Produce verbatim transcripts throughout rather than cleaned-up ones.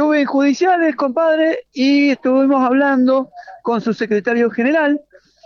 estuve en judiciales, compadre, y estuvimos hablando con su secretario general.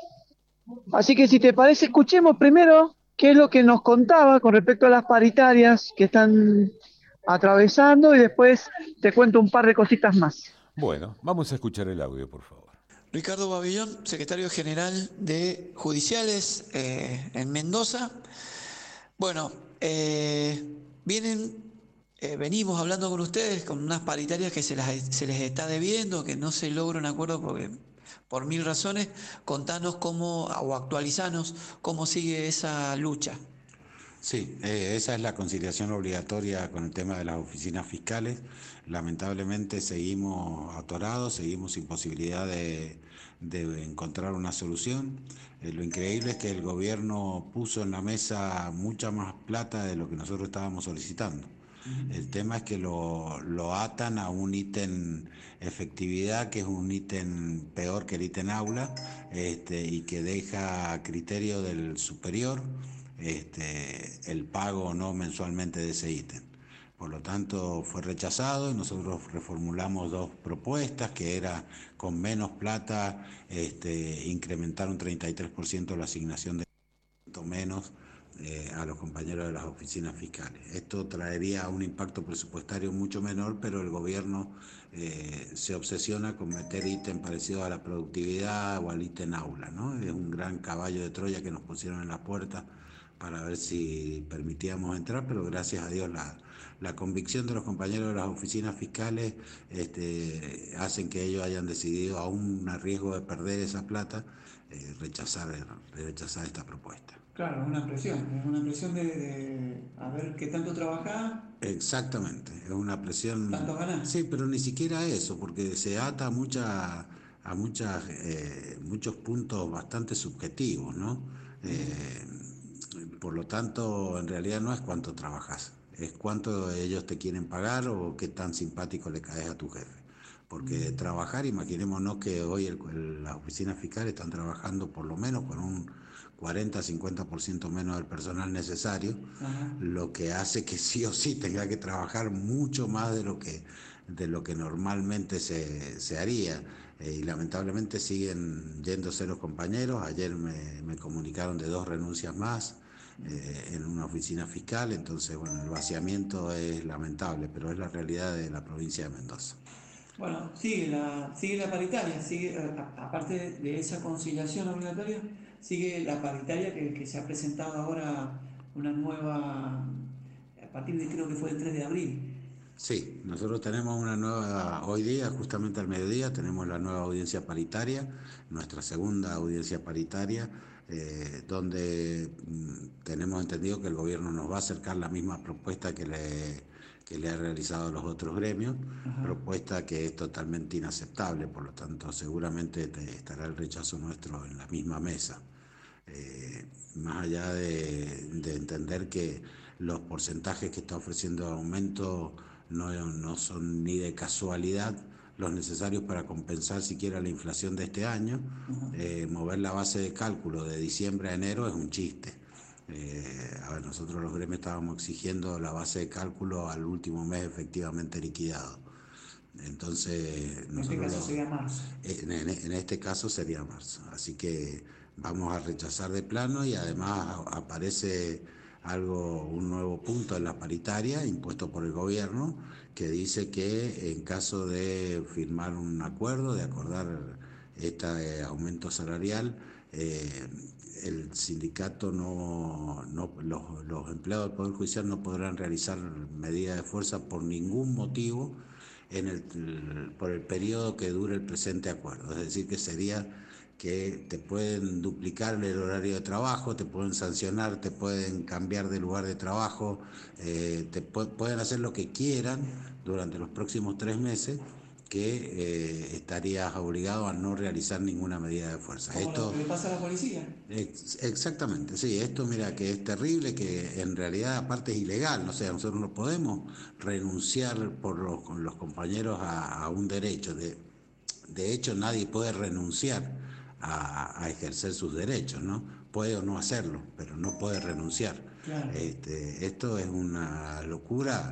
Así que si te parece, escuchemos primero qué es lo que nos contaba con respecto a las paritarias que están atravesando y después te cuento un par de cositas más. Bueno, vamos a escuchar el audio, por favor. Ricardo Babillón, secretario general de Judiciales eh, en Mendoza. Bueno, eh, vienen, eh, venimos hablando con ustedes con unas paritarias que se, las, se les está debiendo, que no se logra un acuerdo porque, por mil razones. Contanos cómo, o actualizanos cómo sigue esa lucha. Sí, eh, esa es la conciliación obligatoria con el tema de las oficinas fiscales. Lamentablemente seguimos atorados, seguimos sin posibilidad de, de encontrar una solución. Eh, lo increíble es que el gobierno puso en la mesa mucha más plata de lo que nosotros estábamos solicitando. El tema es que lo, lo atan a un ítem efectividad, que es un ítem peor que el ítem aula, este, y que deja a criterio del superior este, el pago o no mensualmente de ese ítem. Por lo tanto, fue rechazado y nosotros reformulamos dos propuestas, que era con menos plata este, incrementar un treinta y tres por ciento la asignación de menos eh, a los compañeros de las oficinas fiscales. Esto traería un impacto presupuestario mucho menor, pero el gobierno eh, se obsesiona con meter ítem parecido a la productividad o al ítem aula, ¿no? Es un gran caballo de Troya que nos pusieron en la puerta para ver si permitíamos entrar, pero gracias a Dios la, la convicción de los compañeros de las oficinas fiscales este, hacen que ellos hayan decidido, aún a riesgo de perder esa plata, eh, rechazar, rechazar esta propuesta. Claro, es una presión, es una presión de, de a ver qué tanto trabajás, Exactamente, es una presión, tanto ganás. sí, pero ni siquiera eso, porque se ata a, mucha, a muchas, eh, muchos puntos bastante subjetivos, ¿no? Eh, por lo tanto, en realidad no es cuánto trabajas, es cuánto ellos te quieren pagar o qué tan simpático le caes a tu jefe. Porque trabajar, imaginémonos que hoy el, el, las oficinas fiscales están trabajando por lo menos con un cuarenta a cincuenta por ciento menos del personal necesario, Ajá. lo que hace que sí o sí tenga que trabajar mucho más de lo que, de lo que normalmente se, se haría. Eh, y lamentablemente siguen yéndose los compañeros. Ayer me, me comunicaron de dos renuncias más eh, en una oficina fiscal. Entonces, bueno, el vaciamiento es lamentable, pero es la realidad de la provincia de Mendoza. Bueno, sigue la, sigue la paritaria, sigue, a- aparte de esa conciliación obligatoria, sigue la paritaria que, que se ha presentado ahora una nueva, a partir de creo que fue el tres de abril. Sí, nosotros tenemos una nueva, hoy día, justamente al mediodía, tenemos la nueva audiencia paritaria, nuestra segunda audiencia paritaria, eh, donde mm, tenemos entendido que el gobierno nos va a acercar la misma propuesta que le, que le ha realizado a los otros gremios, Ajá. propuesta que es totalmente inaceptable, por lo tanto seguramente te- estará el rechazo nuestro en la misma mesa. Eh, más allá de, de entender que los porcentajes que está ofreciendo de aumento no, no son ni de casualidad los necesarios para compensar siquiera la inflación de este año. Eh, mover la base de cálculo de diciembre a enero es un chiste. Eh, a ver, nosotros los gremios estábamos exigiendo la base de cálculo al último mes efectivamente liquidado. Entonces, En este nosotros caso lo, sería marzo. en, en, en este caso sería marzo. Así que vamos a rechazar de plano y además aparece algo, un nuevo punto en la paritaria impuesto por el gobierno que dice que en caso de firmar un acuerdo, de acordar este aumento salarial, eh, el sindicato no, no los, los empleados del Poder Judicial no podrán realizar medidas de fuerza por ningún motivo en el, por el periodo que dure el presente acuerdo. Es decir, que sería que te pueden duplicar el horario de trabajo, te pueden sancionar, te pueden cambiar de lugar de trabajo, eh, te pu pueden hacer lo que quieran durante los próximos tres meses, que eh, estarías obligado a no realizar ninguna medida de fuerza. Como lo Esto que le pasa a la policía. Ex exactamente, sí, esto mira que es terrible, que en realidad aparte es ilegal, no sé, nosotros no podemos renunciar por los, con los compañeros a, a un derecho, de, de hecho nadie puede renunciar a, a ejercer sus derechos, ¿no? Puede o no hacerlo, pero no puede renunciar. Claro. Este, esto es una locura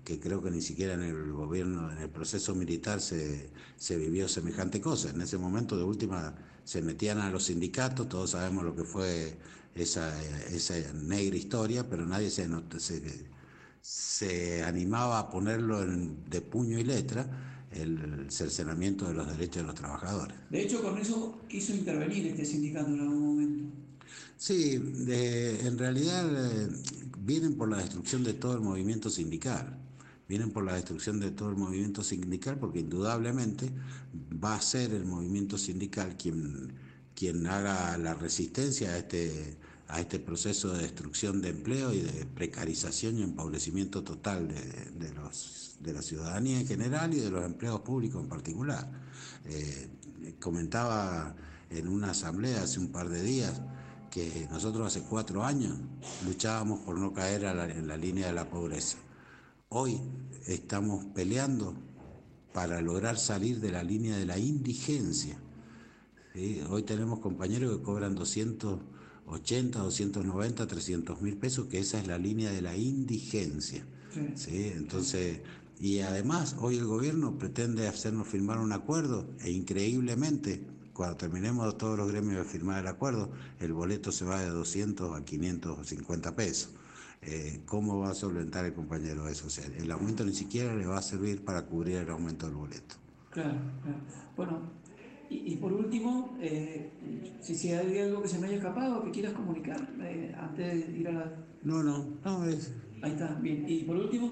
que creo que ni siquiera en el gobierno, en el proceso militar se, se vivió semejante cosa. En ese momento de última se metían a los sindicatos, todos sabemos lo que fue esa, esa negra historia, pero nadie se, se, se animaba a ponerlo en, de puño y letra, el cercenamiento de los derechos de los trabajadores. De hecho, con eso quiso intervenir este sindicato en algún momento. Sí, de, en realidad eh, vienen por la destrucción de todo el movimiento sindical. Vienen por la destrucción de todo el movimiento sindical porque indudablemente va a ser el movimiento sindical quien, quien haga la resistencia a este, a este proceso de destrucción de empleo y de precarización y empobrecimiento total de, de, los, de la ciudadanía en general y de los empleados públicos en particular. Eh, comentaba en una asamblea hace un par de días que nosotros hace cuatro años luchábamos por no caer a la, en la línea de la pobreza. Hoy estamos peleando para lograr salir de la línea de la indigencia. ¿Sí? Hoy tenemos compañeros que cobran doscientos ochenta, doscientos noventa, trescientos mil pesos, que esa es la línea de la indigencia. Sí. ¿Sí? Entonces, y además hoy el gobierno pretende hacernos firmar un acuerdo e increíblemente, cuando terminemos todos los gremios de firmar el acuerdo, el boleto se va de doscientos a quinientos cincuenta pesos. Eh, ¿Cómo va a solventar el compañero eso? O sea, el aumento ni siquiera le va a servir para cubrir el aumento del boleto. Claro, claro. Bueno, y, y por último, eh, si, si hay algo que se me haya escapado, que quieras comunicar eh, antes de ir a la... No, no, no es... Ahí está, bien. Y por último...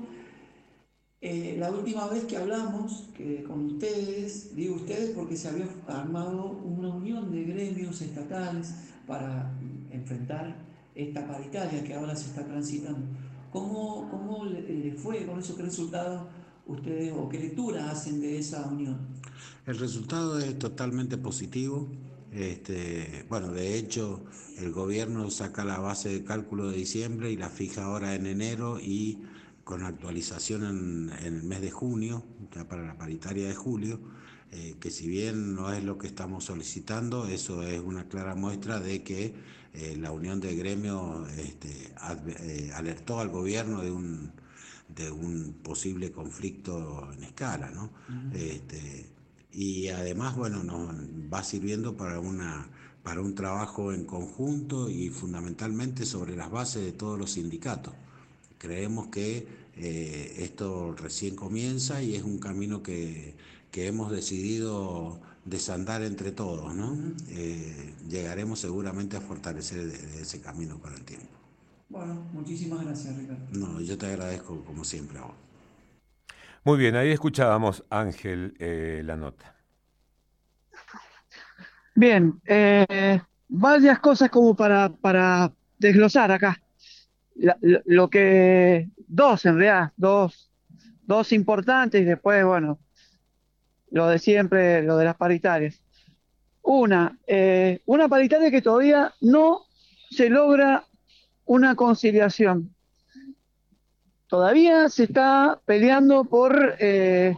Eh, la última vez que hablamos que con ustedes, digo ustedes porque se había armado una unión de gremios estatales para enfrentar esta paritaria que ahora se está transitando. ¿Cómo, cómo le, le fue con eso? ¿Qué resultados ustedes o qué lectura hacen de esa unión? El resultado es totalmente positivo. Este, bueno, de hecho, el gobierno saca la base de cálculo de diciembre y la fija ahora en enero y con actualización en, en el mes de junio, ya para la paritaria de julio, eh, que si bien no es lo que estamos solicitando, eso es una clara muestra de que eh, la Unión de Gremios este, ad, eh, alertó al gobierno de un, de un posible conflicto en escala, ¿no? Uh-huh. Este, y además, bueno, nos va sirviendo para una para un trabajo en conjunto y fundamentalmente sobre las bases de todos los sindicatos. Creemos que eh, esto recién comienza y es un camino que, que hemos decidido desandar entre todos, ¿no? Eh, llegaremos seguramente a fortalecer de, de ese camino con el tiempo. Bueno, muchísimas gracias, Ricardo. No, yo te agradezco como siempre a vos. Muy bien, ahí escuchábamos, Ángel, eh, la nota. Bien, eh, varias cosas como para, para desglosar acá. La, lo, lo que, dos en realidad, dos, dos importantes y después, bueno, lo de siempre, lo de las paritarias. Una, eh, una paritaria que todavía no se logra una conciliación. Todavía se está peleando por eh,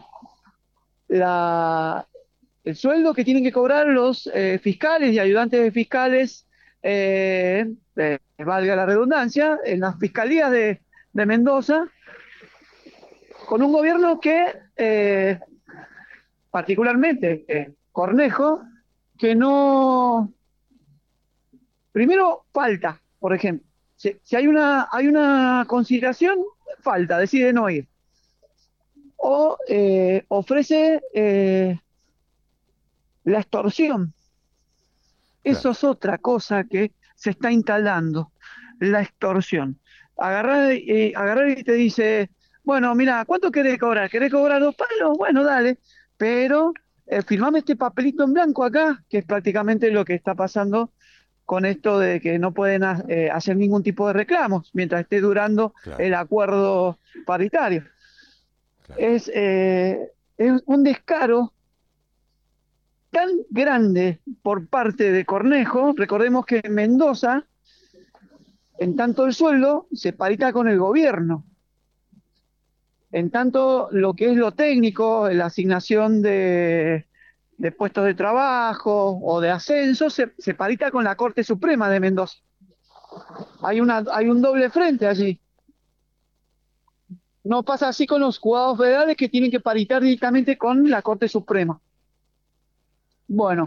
la, el sueldo que tienen que cobrar los eh, fiscales y ayudantes de fiscales, eh, eh, valga la redundancia, en las fiscalías de, de Mendoza, con un gobierno que, eh, particularmente eh, Cornejo, que no... Primero, falta, por ejemplo. Si, si hay una hay una conciliación, falta, decide no ir. O eh, ofrece eh, la extorsión. Eso claro. Es otra cosa que se está instalando, la extorsión. Agarrar, eh, agarrar y te dice, bueno, mira, ¿cuánto querés cobrar? ¿Querés cobrar dos palos? Bueno, dale, pero eh, firmame este papelito en blanco acá, que es prácticamente lo que está pasando con esto de que no pueden eh, hacer ningún tipo de reclamos mientras esté durando claro. el acuerdo paritario. Claro. Es, eh, es un descaro tan grande por parte de Cornejo. Recordemos que en Mendoza, en tanto el sueldo se parita con el gobierno. En tanto lo que es lo técnico, la asignación de... de puestos de trabajo o de ascenso, se, se parita con la Corte Suprema de Mendoza. Hay, una, hay un doble frente allí. No pasa así con los juzgados federales que tienen que paritar directamente con la Corte Suprema. Bueno,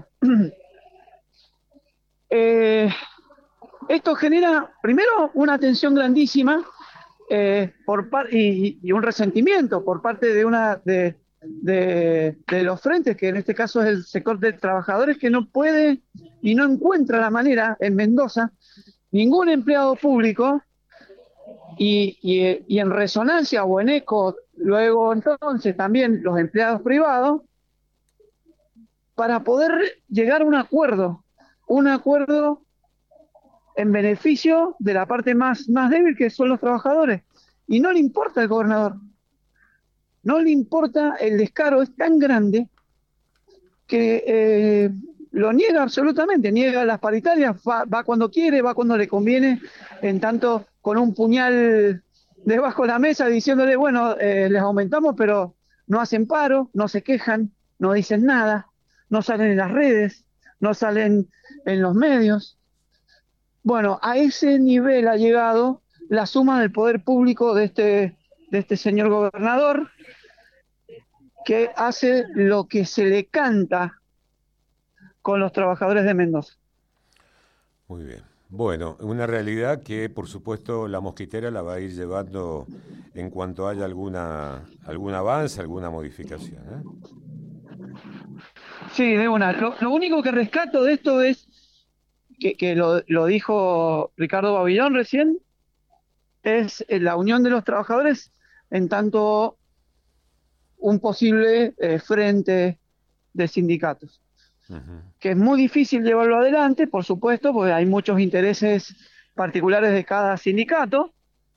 eh, esto genera primero una tensión grandísima eh, por par y, y un resentimiento por parte de una de, de, de los frentes, que en este caso es el sector de trabajadores, que no puede y no encuentra la manera en Mendoza, ningún empleado público, y, y, y en resonancia o en eco, luego entonces también los empleados privados, para poder llegar a un acuerdo, un acuerdo en beneficio de la parte más, más débil, que son los trabajadores. Y no le importa al gobernador, no le importa, el descaro es tan grande que eh, lo niega absolutamente, niega las paritarias, va, va cuando quiere, va cuando le conviene, en tanto con un puñal debajo de la mesa diciéndole, bueno, eh, les aumentamos, pero no hacen paro, no se quejan, no dicen nada, no salen en las redes, no salen en los medios. Bueno, a ese nivel ha llegado la suma del poder público de este, de este señor gobernador, que hace lo que se le canta con los trabajadores de Mendoza. Muy bien. Bueno, una realidad que por supuesto la mosquitera la va a ir llevando en cuanto haya alguna algún avance, alguna modificación, ¿eh? Sí, de una. Lo, lo único que rescato de esto es que, que lo, lo dijo Ricardo Babillón recién, es la unión de los trabajadores en tanto un posible eh, frente de sindicatos. Uh-huh. Que es muy difícil llevarlo adelante, por supuesto, porque hay muchos intereses particulares de cada sindicato,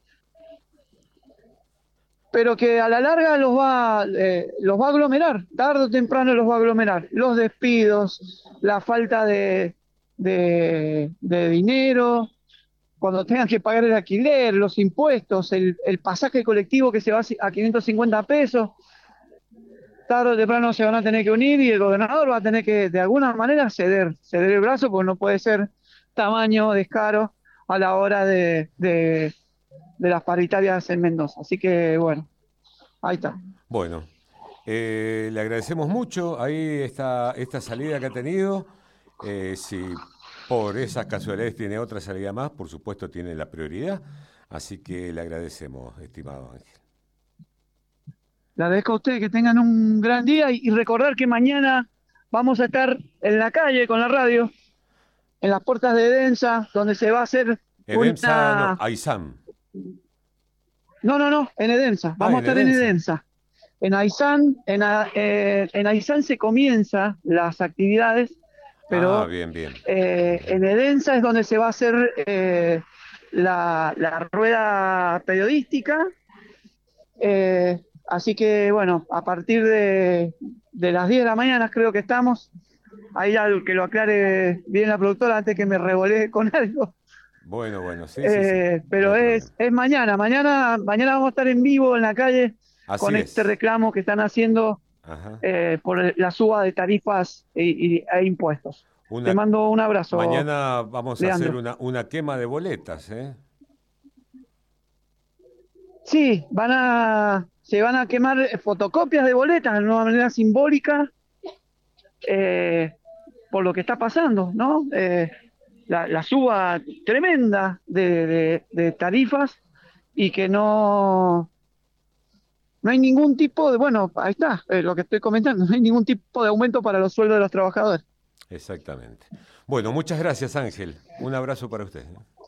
pero que a la larga los va, eh, los va a aglomerar, tarde o temprano los va a aglomerar. Los despidos, la falta de, de, de dinero, cuando tengan que pagar el alquiler, los impuestos, el, el pasaje colectivo que se va a quinientos cincuenta pesos, tarde o temprano se van a tener que unir y el gobernador va a tener que de alguna manera ceder, ceder el brazo, porque no puede ser tamaño descaro a la hora de, de, de las paritarias en Mendoza. Así que bueno, ahí está. Bueno, eh, le agradecemos mucho ahí esta, esta salida que ha tenido. Eh, si por esas casualidades tiene otra salida más, por supuesto tiene la prioridad. Así que le agradecemos, estimado Ángel. Le agradezco a ustedes, que tengan un gran día, y, y recordar que mañana vamos a estar en la calle con la radio, en las puertas de Edensa, donde se va a hacer Edensa, una... no, Aysán. No, no, no, en Edensa. Vamos ah, a estar Edensa. en Edensa. En Aysán, en, eh, en Aysán se comienzan las actividades, pero ah, bien, bien. Eh, en Edensa es donde se va a hacer eh, la, la rueda periodística. Eh, así que, bueno, a partir de, de las diez de la mañana creo que estamos. Ahí ya que lo aclare bien la productora antes que me revolé con algo. Bueno, bueno, sí, eh, sí, sí. Pero no es, es mañana, mañana, mañana vamos a estar en vivo en la calle. Así con es. Este reclamo que están haciendo eh, por la suba de tarifas e, y, e impuestos. Una, Te mando un abrazo. Mañana vamos Leandro. a hacer una, una quema de boletas, ¿eh? Sí, van a, se van a quemar fotocopias de boletas de una manera simbólica, eh, por lo que está pasando, ¿no? Eh, la, la suba tremenda de, de, de tarifas, y que no, no hay ningún tipo de, bueno, ahí está, eh, lo que estoy comentando, no hay ningún tipo de aumento para los sueldos de los trabajadores. Exactamente. Bueno, muchas gracias, Ángel. Un abrazo para usted.